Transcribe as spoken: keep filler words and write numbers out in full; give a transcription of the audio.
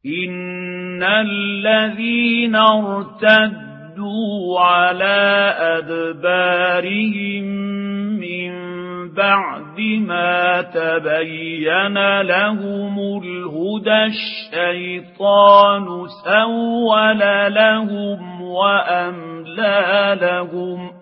إن الذين ارتدوا على أدبارهم من بعد ما تبين لهم الهدى الشيطان سول لهم وأملى لهم